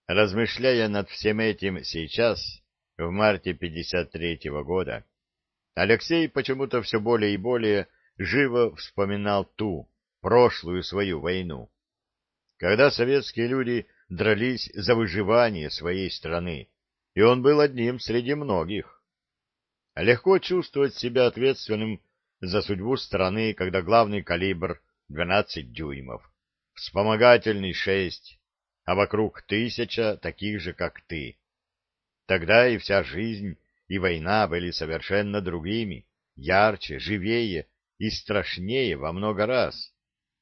Размышляя над всем этим сейчас, в марте 53-го года, Алексей почему-то все более и более живо вспоминал ту, прошлую свою войну, когда советские люди дрались за выживание своей страны, и он был одним среди многих. Легко чувствовать себя ответственным за судьбу страны, когда главный калибр 12 дюймов, вспомогательный 6, а вокруг 1000 таких же, как ты. Тогда и вся жизнь, и война были совершенно другими, ярче, живее и страшнее во много раз.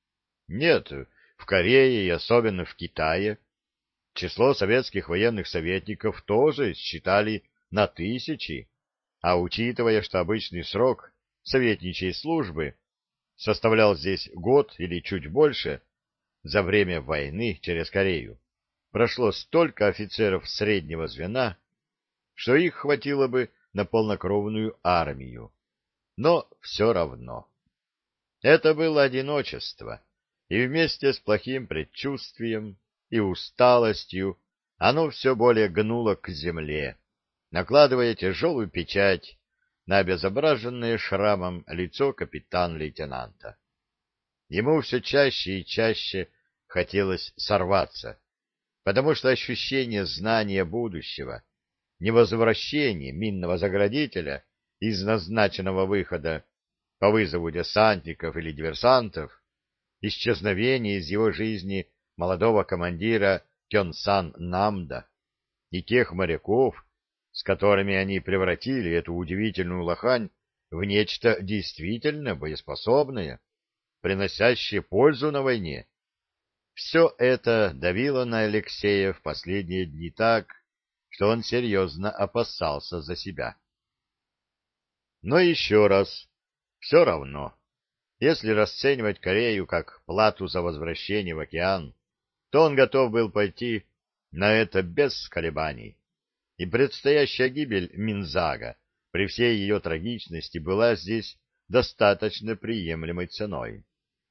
Нет, в Корее и особенно в Китае число советских военных советников тоже считали на тысячи, а учитывая, что обычный срок советничьей службы составлял здесь год или чуть больше, за время войны через Корею прошло столько офицеров среднего звена, что их хватило бы на полнокровную армию. Но все равно. Это было одиночество, и вместе с плохим предчувствием и усталостью оно все более гнуло к земле, накладывая тяжелую печать на обезображенное шрамом лицо капитан-лейтенанта. Ему все чаще и чаще хотелось сорваться, потому что ощущение знания будущего, невозвращение минного заградителя из назначенного выхода по вызову десантников или диверсантов, исчезновение из его жизни молодого командира Кёнсан Намда и тех моряков, с которыми они превратили эту удивительную лохань в нечто действительно боеспособное, приносящее пользу на войне. Все это давило на Алексея в последние дни так, что он серьезно опасался за себя. Но еще раз, все равно, если расценивать Корею как плату за возвращение в океан, то он готов был пойти на это без колебаний. И предстоящая гибель Минзага при всей ее трагичности была здесь достаточно приемлемой ценой.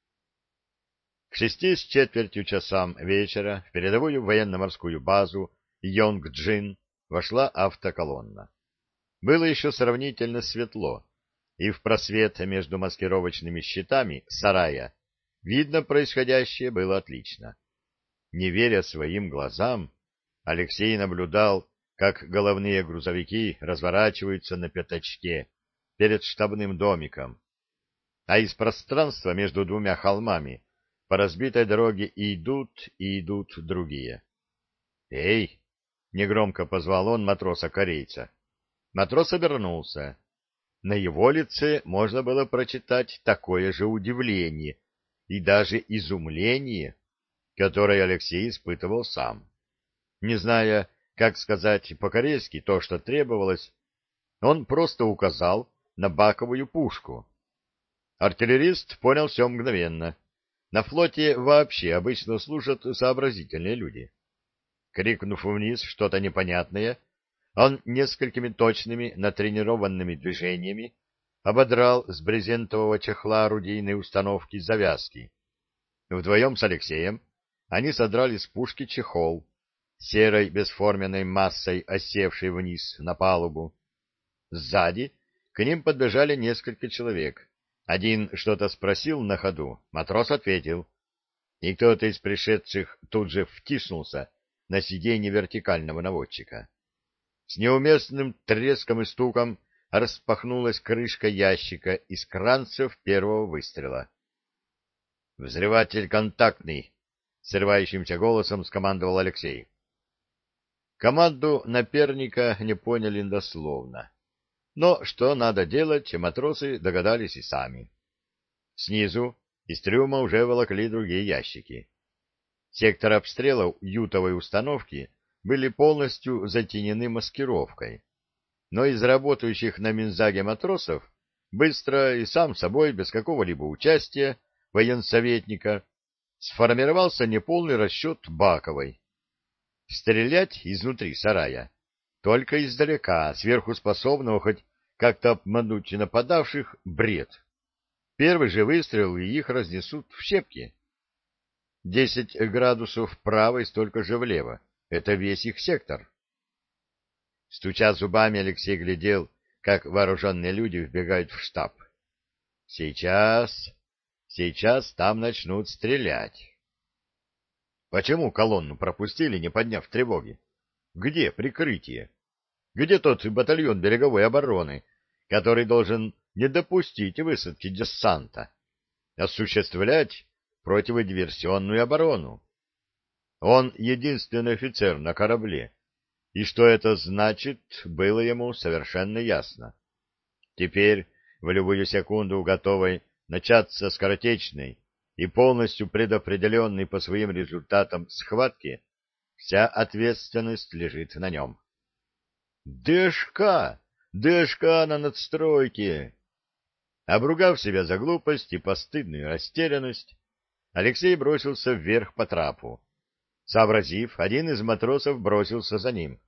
К 6:15 часам вечера в передовую военно-морскую базу Йонг-Джин вошла автоколонна. Было еще сравнительно светло, и в просвет между маскировочными щитами сарая видно происходящее было отлично. Не веря своим глазам, Алексей наблюдал, как головные грузовики разворачиваются на пятачке перед штабным домиком, а из пространства между двумя холмами по разбитой дороге идут и идут другие. «Эй!» — негромко позвал он матроса-корейца. Матрос обернулся. На его лице можно было прочитать такое же удивление и даже изумление, которое Алексей испытывал сам. Не зная, как сказать по-корейски то, что требовалось, он просто указал на баковую пушку. Артиллерист понял все мгновенно. На флоте вообще обычно служат сообразительные люди. Крикнув вниз что-то непонятное, он несколькими точными натренированными движениями ободрал с брезентового чехла орудийной установки завязки. Вдвоем с Алексеем они содрали с пушки чехол, серой бесформенной массой осевшей вниз на палубу. Сзади к ним подбежали несколько человек. Один что-то спросил на ходу, матрос ответил, и кто-то из пришедших тут же втиснулся на сиденье вертикального наводчика. С неуместным треском и стуком распахнулась крышка ящика из кранцев первого выстрела. «Взрыватель контактный!» — срывающимся голосом скомандовал Алексей. Команду наперника не поняли дословно. Но что надо делать, матросы догадались и сами. Снизу из трюма уже волокли другие ящики. Сектор обстрела ютовой установки были полностью затенены маскировкой. Но из работающих на Минзаге матросов быстро и сам собой, без какого-либо участия военсоветника, сформировался неполный расчет Баковой. Стрелять изнутри сарая только издалека, сверху способного хоть как-то обмануть нападавших, бред. Первый же выстрел, и их разнесут в щепки. 10 градусов вправо и столько же влево. Это весь их сектор. Стуча зубами, Алексей глядел, как вооруженные люди вбегают в штаб. Сейчас, сейчас там начнут стрелять. Почему колонну пропустили, не подняв тревоги? Где прикрытие? Где тот батальон береговой обороны, который должен не допустить высадки десанта, осуществлять противодиверсионную оборону? Он единственный офицер на корабле, и что это значит, было ему совершенно ясно. Теперь, в любую секунду готовой начаться скоротечной и полностью предопределенной по своим результатам схватки, вся ответственность лежит на нем. ДШК! ДШК на надстройке! Обругав себя за глупость и постыдную растерянность, Алексей бросился вверх по трапу. Сообразив, один из матросов бросился за ним.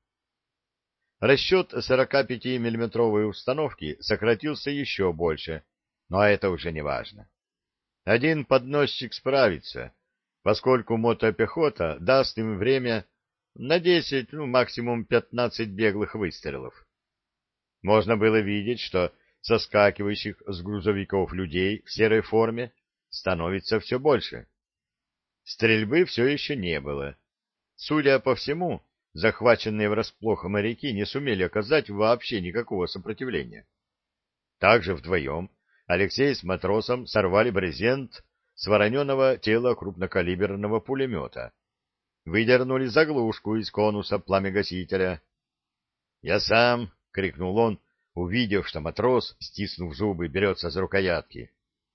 Расчет 45-миллиметровой установки сократился еще больше, но это уже не важно. Один подносчик справится, поскольку мотопехота даст им время на 10, максимум 15 беглых выстрелов. Можно было видеть, что соскакивающих с грузовиков людей в серой форме становится все больше. Стрельбы все еще не было. Судя по всему, захваченные врасплох моряки не сумели оказать вообще никакого сопротивления. Также вдвоем Алексей с матросом сорвали брезент с вороненого тела крупнокалиберного пулемета, выдернули заглушку из конуса пламегасителя. «Я сам!» — крикнул он, увидев, что матрос, стиснув зубы, берется за рукоятки.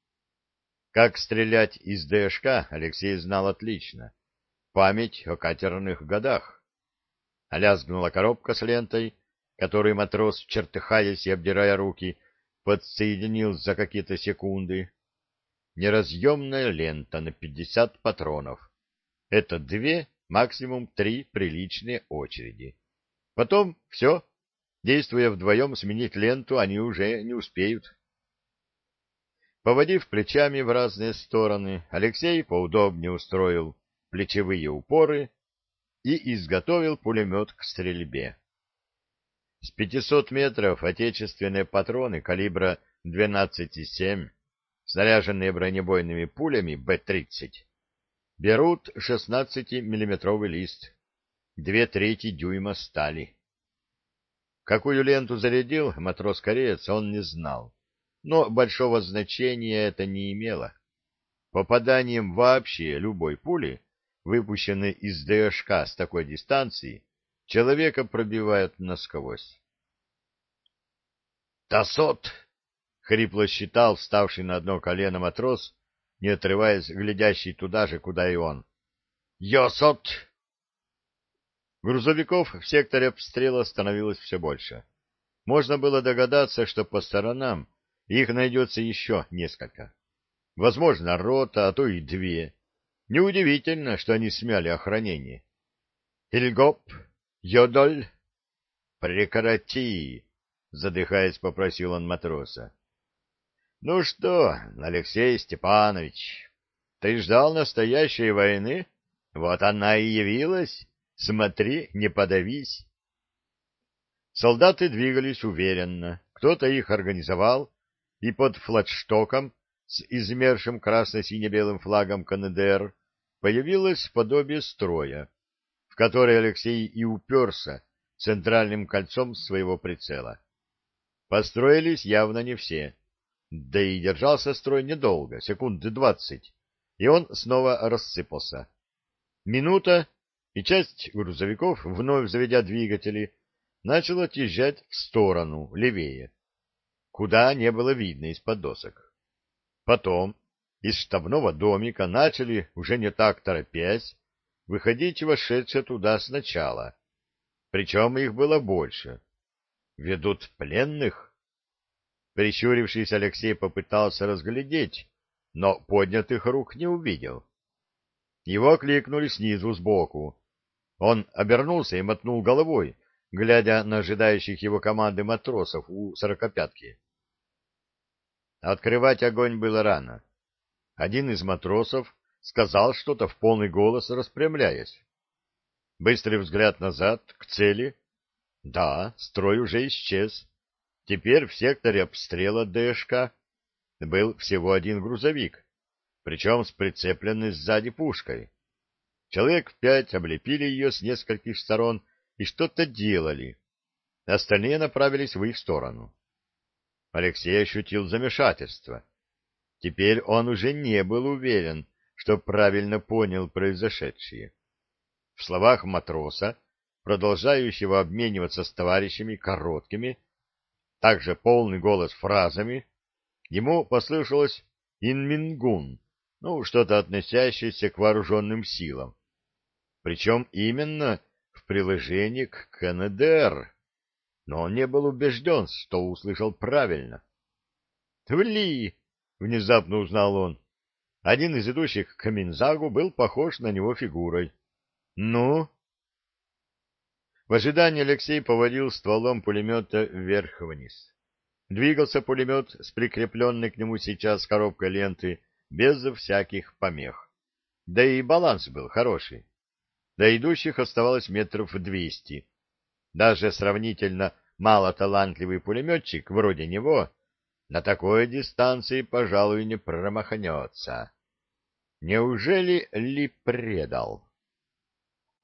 Как стрелять из ДШК Алексей знал отлично. Память о катерных годах. Лязгнула коробка с лентой, которую матрос, чертыхаясь и обдирая руки, подсоединил за какие-то секунды. Неразъемная лента на 50 патронов. Это 2, максимум 3 приличные очереди. Потом все. Действуя вдвоем, сменить ленту они уже не успеют. Поводив плечами в разные стороны, Алексей поудобнее устроил плечевые упоры и изготовил пулемет к стрельбе. С 500 метров отечественные патроны калибра 12,7, снаряженные бронебойными пулями Б-30, берут 16-миллиметровый лист, 2/3 дюйма стали. Какую ленту зарядил матрос-кореец, он не знал, но большого значения это не имело. Попаданием вообще любой пули, выпущенной из ДШК с такой дистанции, человека пробивают насквозь. «Тасот!» — хрипло считал вставший на одно колено матрос, не отрываясь, глядящий туда же, куда и он. «Йосот!» Грузовиков в секторе обстрела становилось все больше. Можно было догадаться, что по сторонам их найдется еще несколько. Возможно, рота, а то и 2. Неудивительно, что они смяли охранение. «Ильгоп! Йодоль!» «Прекрати!» — задыхаясь, попросил он матроса. «Ну что, Алексей Степанович, ты ждал настоящей войны? Вот она и явилась. Смотри, не подавись!» Солдаты двигались уверенно. Кто-то их организовал, и под флагштоком с измершим красно-сине-белым флагом КНДР появилось подобие строя, в который Алексей и уперся центральным кольцом своего прицела. Построились явно не все, да и держался строй недолго, секунды 20, и он снова рассыпался. Минута, и часть грузовиков, вновь заведя двигатели, начала отъезжать в сторону, левее, куда не было видно из-под досок. Потом из штабного домика начали, уже не так торопясь, выходить вошедшие туда сначала. Причем их было больше. Ведут пленных? Прищурившись, Алексей попытался разглядеть, но поднятых рук не увидел. Его кликнули снизу, сбоку. Он обернулся и мотнул головой, глядя на ожидающих его команды матросов у сорокопятки. Открывать огонь было рано. Один из матросов сказал что-то в полный голос, распрямляясь. Быстрый взгляд назад, к цели. Да, строй уже исчез. Теперь в секторе обстрела ДШК был всего один грузовик, причем с прицепленной сзади пушкой. Человек 5 облепили ее с нескольких сторон и что-то делали. Остальные направились в их сторону. Алексей ощутил замешательство. Теперь он уже не был уверен, что правильно понял произошедшее. В словах матроса, продолжающего обмениваться с товарищами короткими, также полный голос фразами, ему послышалось «инмингун», ну, что-то относящееся к вооруженным силам. Причем именно в приложении к КНДР. Но он не был убежден, что услышал правильно. «Вли!» — внезапно узнал он. Один из идущих к Минзагу был похож на него фигурой. «Ну?» В ожидании Алексей поводил стволом пулемета вверх-вниз. Двигался пулемет с прикрепленной к нему сейчас коробкой ленты без всяких помех. Да и баланс был хороший. До идущих оставалось метров 200. Даже сравнительно малоталантливый пулеметчик вроде него на такой дистанции, пожалуй, не промахнется. Неужели Ли предал?